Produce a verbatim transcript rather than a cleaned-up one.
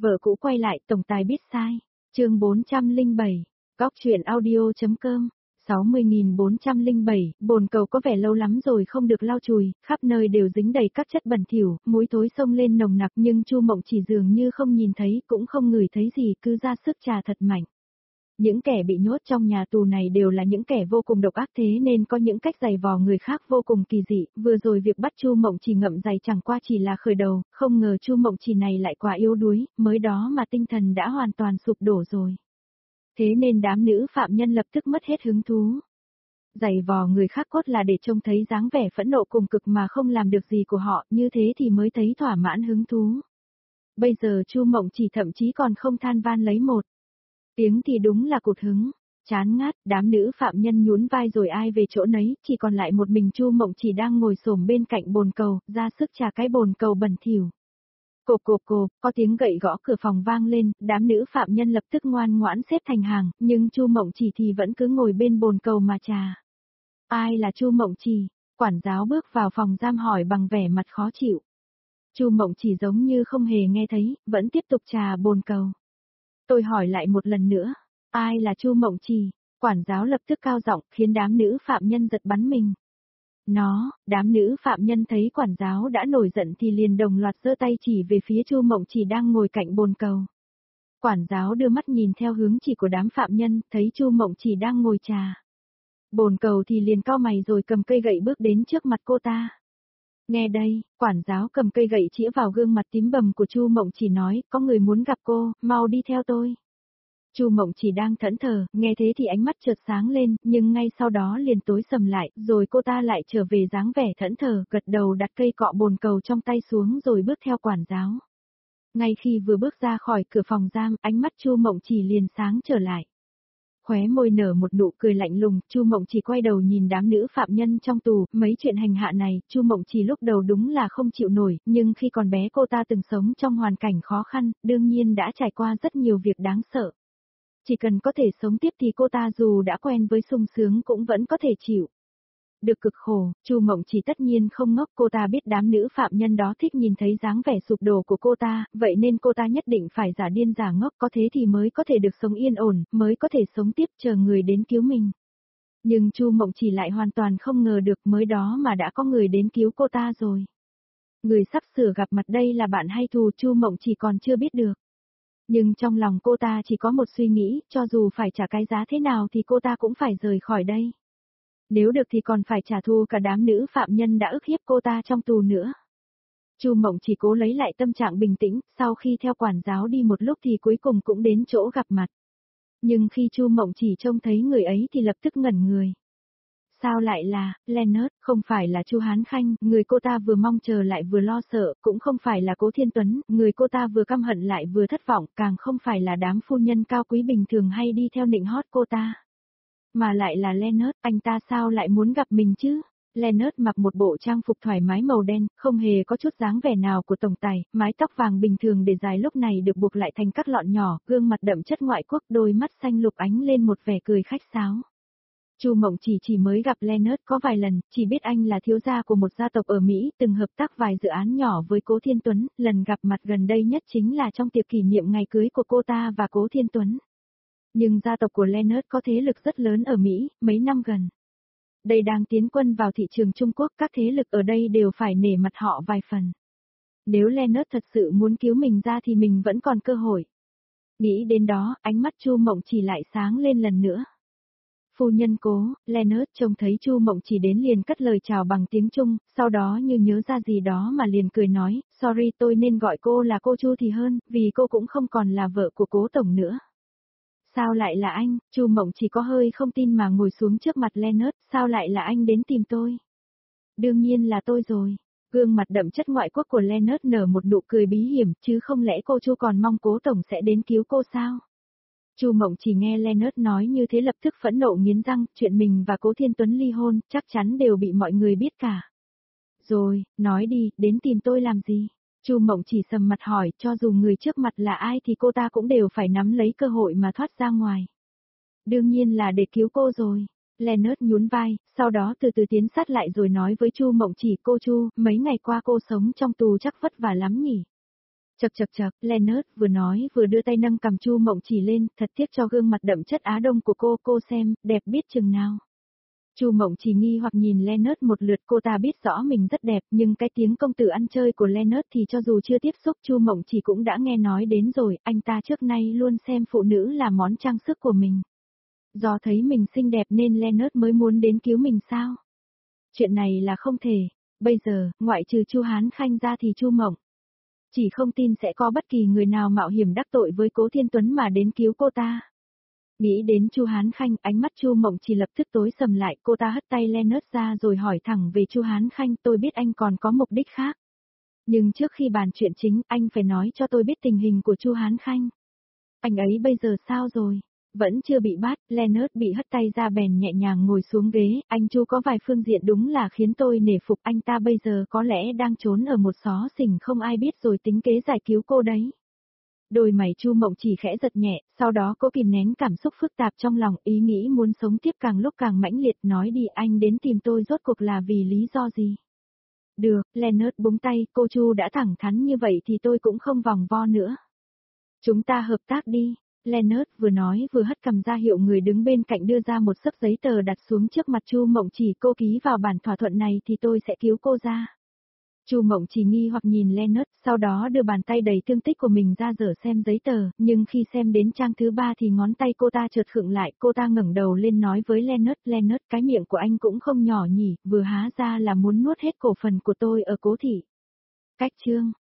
Vợ cũ quay lại, tổng tài biết sai. Chương bốn trăm lẻ bảy. Góc truyện audio.com. sáu mươi nghìn bốn trăm lẻ bảy, bồn cầu có vẻ lâu lắm rồi không được lau chùi, khắp nơi đều dính đầy các chất bẩn thỉu, mùi thối xông lên nồng nặc, nhưng Chu Mộng Chỉ dường như không nhìn thấy, cũng không ngửi thấy gì, cứ ra sức trà thật mạnh. Những kẻ bị nhốt trong nhà tù này đều là những kẻ vô cùng độc ác, thế nên có những cách giày vò người khác vô cùng kỳ dị. Vừa rồi việc bắt Chu Mộng Chỉ ngậm giày chẳng qua chỉ là khởi đầu, không ngờ Chu Mộng Chỉ này lại quá yếu đuối, mới đó mà tinh thần đã hoàn toàn sụp đổ rồi. Thế nên đám nữ phạm nhân lập tức mất hết hứng thú. Giày vò người khác cốt là để trông thấy dáng vẻ phẫn nộ cùng cực mà không làm được gì của họ, như thế thì mới thấy thỏa mãn hứng thú. Bây giờ Chu Mộng Chỉ thậm chí còn không than van lấy một tiếng thì đúng là cụt hứng. Chán ngát, đám nữ phạm nhân nhún vai rồi ai về chỗ nấy, chỉ còn lại một mình Chu Mộng Chỉ đang ngồi xổm bên cạnh bồn cầu, ra sức trà cái bồn cầu bẩn thỉu. Cộp cộp cộp, có tiếng gậy gõ cửa phòng vang lên, đám nữ phạm nhân lập tức ngoan ngoãn xếp thành hàng, nhưng Chu Mộng Chỉ thì vẫn cứ ngồi bên bồn cầu mà trà. Ai là Chu Mộng Chỉ? Quản giáo bước vào phòng giam hỏi bằng vẻ mặt khó chịu. Chu Mộng Chỉ giống như không hề nghe thấy, vẫn tiếp tục trà bồn cầu. Tôi hỏi lại một lần nữa, ai là Chu Mộng Chỉ? Quản giáo lập tức cao giọng, khiến đám nữ phạm nhân giật bắn mình. Nó, đám nữ phạm nhân thấy quản giáo đã nổi giận thì liền đồng loạt giơ tay chỉ về phía Chu Mộng Chỉ đang ngồi cạnh bồn cầu. Quản giáo đưa mắt nhìn theo hướng chỉ của đám phạm nhân, thấy Chu Mộng Chỉ đang ngồi trà bồn cầu thì liền cau mày rồi cầm cây gậy bước đến trước mặt cô ta. Nghe đây, quản giáo cầm cây gậy chĩa vào gương mặt tím bầm của Chu Mộng Chỉ nói, có người muốn gặp cô, mau đi theo tôi. Chu Mộng Chỉ đang thẫn thờ, nghe thế thì ánh mắt chợt sáng lên, nhưng ngay sau đó liền tối sầm lại, rồi cô ta lại trở về dáng vẻ thẫn thờ, gật đầu đặt cây cọ bồn cầu trong tay xuống rồi bước theo quản giáo. Ngay khi vừa bước ra khỏi cửa phòng giam, ánh mắt Chu Mộng Chỉ liền sáng trở lại. Khóe môi nở một nụ cười lạnh lùng, Chu Mộng Chỉ quay đầu nhìn đám nữ phạm nhân trong tù, mấy chuyện hành hạ này, Chu Mộng Chỉ lúc đầu đúng là không chịu nổi, nhưng khi còn bé cô ta từng sống trong hoàn cảnh khó khăn, đương nhiên đã trải qua rất nhiều việc đáng sợ. Chỉ cần có thể sống tiếp thì cô ta dù đã quen với sung sướng cũng vẫn có thể chịu được cực khổ. Chu Mộng Chỉ tất nhiên không ngốc, cô ta biết đám nữ phạm nhân đó thích nhìn thấy dáng vẻ sụp đổ của cô ta, vậy nên cô ta nhất định phải giả điên giả ngốc, có thế thì mới có thể được sống yên ổn, mới có thể sống tiếp chờ người đến cứu mình. Nhưng Chu Mộng Chỉ lại hoàn toàn không ngờ được, mới đó mà đã có người đến cứu cô ta rồi. Người sắp sửa gặp mặt đây là bạn hay thù, Chu Mộng Chỉ còn chưa biết được. Nhưng trong lòng cô ta chỉ có một suy nghĩ, cho dù phải trả cái giá thế nào thì cô ta cũng phải rời khỏi đây. Nếu được thì còn phải trả thù cả đám nữ phạm nhân đã ức hiếp cô ta trong tù nữa. Chu Mộng Chỉ cố lấy lại tâm trạng bình tĩnh, sau khi theo quản giáo đi một lúc thì cuối cùng cũng đến chỗ gặp mặt. Nhưng khi Chu Mộng Chỉ trông thấy người ấy thì lập tức ngẩn người. Sao lại là Leonard, không phải là Chu Hán Khanh, người cô ta vừa mong chờ lại vừa lo sợ, cũng không phải là Cố Thiên Tuấn, người cô ta vừa căm hận lại vừa thất vọng, càng không phải là đám phu nhân cao quý bình thường hay đi theo nịnh hót cô ta. Mà lại là Leonard, anh ta sao lại muốn gặp mình chứ? Leonard mặc một bộ trang phục thoải mái màu đen, không hề có chút dáng vẻ nào của tổng tài, mái tóc vàng bình thường để dài lúc này được buộc lại thành các lọn nhỏ, gương mặt đậm chất ngoại quốc, đôi mắt xanh lục ánh lên một vẻ cười khách sáo. Chu Mộng Chỉ chỉ mới gặp Leonard có vài lần, chỉ biết anh là thiếu gia của một gia tộc ở Mỹ, từng hợp tác vài dự án nhỏ với Cố Thiên Tuấn, lần gặp mặt gần đây nhất chính là trong tiệc kỷ niệm ngày cưới của cô ta và Cố Thiên Tuấn. Nhưng gia tộc của Leonard có thế lực rất lớn ở Mỹ, mấy năm gần đây đang tiến quân vào thị trường Trung Quốc, các thế lực ở đây đều phải nể mặt họ vài phần. Nếu Leonard thật sự muốn cứu mình ra thì mình vẫn còn cơ hội. Nghĩ đến đó, ánh mắt Chu Mộng Chỉ lại sáng lên lần nữa. Phu nhân Cố, Leonard trông thấy Chu Mộng Chỉ đến liền cất lời chào bằng tiếng Trung, sau đó như nhớ ra gì đó mà liền cười nói, sorry, tôi nên gọi cô là cô Chu thì hơn, vì cô cũng không còn là vợ của Cố tổng nữa. Sao lại là anh? Chu Mộng Chỉ có hơi không tin mà ngồi xuống trước mặt Leonard, sao lại là anh đến tìm tôi? Đương nhiên là tôi rồi. Gương mặt đậm chất ngoại quốc của Leonard nở một nụ cười bí hiểm, chứ không lẽ cô Chu còn mong Cố tổng sẽ đến cứu cô sao? Chu Mộng Chỉ nghe Leonard nói như thế lập tức phẫn nộ nghiến răng, chuyện mình và Cố Thiên Tuấn ly hôn, chắc chắn đều bị mọi người biết cả. Rồi, nói đi, đến tìm tôi làm gì? Chu Mộng Chỉ sầm mặt hỏi, cho dù người trước mặt là ai thì cô ta cũng đều phải nắm lấy cơ hội mà thoát ra ngoài. Đương nhiên là để cứu cô rồi. Leonard nhún vai, sau đó từ từ tiến sát lại rồi nói với Chu Mộng Chỉ, cô Chu, mấy ngày qua cô sống trong tù chắc vất vả lắm nhỉ? Chậc chậc chậc, Leonard vừa nói vừa đưa tay nâng cằm Chu Mộng Chỉ lên, thật tiếc cho gương mặt đậm chất Á Đông của cô, cô xem, đẹp biết chừng nào. Chu Mộng Chỉ nghi hoặc nhìn Leonard một lượt, cô ta biết rõ mình rất đẹp, nhưng cái tiếng công tử ăn chơi của Leonard thì cho dù chưa tiếp xúc Chu Mộng Chỉ cũng đã nghe nói đến rồi, anh ta trước nay luôn xem phụ nữ là món trang sức của mình. Do thấy mình xinh đẹp nên Leonard mới muốn đến cứu mình sao? Chuyện này là không thể, bây giờ, ngoại trừ Chu Hán Khanh ra thì Chu Mộng Chỉ không tin sẽ có bất kỳ người nào mạo hiểm đắc tội với Cố Thiên Tuấn mà đến cứu cô ta. Nghĩ đến Chu Hán Khanh, ánh mắt Chu Mộng Chỉ lập tức tối sầm lại, cô ta hất tay Leonard ra rồi hỏi thẳng về Chu Hán Khanh, tôi biết anh còn có mục đích khác. Nhưng trước khi bàn chuyện chính, anh phải nói cho tôi biết tình hình của Chu Hán Khanh. Anh ấy bây giờ sao rồi? Vẫn chưa bị bắt, Leonard bị hất tay ra bèn nhẹ nhàng ngồi xuống ghế, anh Chu có vài phương diện đúng là khiến tôi nể phục, anh ta bây giờ có lẽ đang trốn ở một xó xỉnh không ai biết rồi tính kế giải cứu cô đấy. Đôi mày Chu Mộng Chỉ khẽ giật nhẹ, sau đó cô kìm nén cảm xúc phức tạp trong lòng, ý nghĩ muốn sống tiếp càng lúc càng mãnh liệt, nói đi, anh đến tìm tôi rốt cuộc là vì lý do gì? Được, Leonard búng tay, cô Chu đã thẳng thắn như vậy thì tôi cũng không vòng vo nữa. Chúng ta hợp tác đi. Leonard vừa nói vừa hất cằm ra hiệu người đứng bên cạnh đưa ra một xấp giấy tờ đặt xuống trước mặt Chu Mộng Chỉ, cô ký vào bản thỏa thuận này thì tôi sẽ cứu cô ra. Chu Mộng Chỉ nghi hoặc nhìn Leonard, sau đó đưa bàn tay đầy thương tích của mình ra dở xem giấy tờ, nhưng khi xem đến trang thứ ba thì ngón tay cô ta chợt khựng lại, cô ta ngẩng đầu lên nói với Leonard, Leonard, cái miệng của anh cũng không nhỏ nhỉ, vừa há ra là muốn nuốt hết cổ phần của tôi ở Cố thị. Cách chương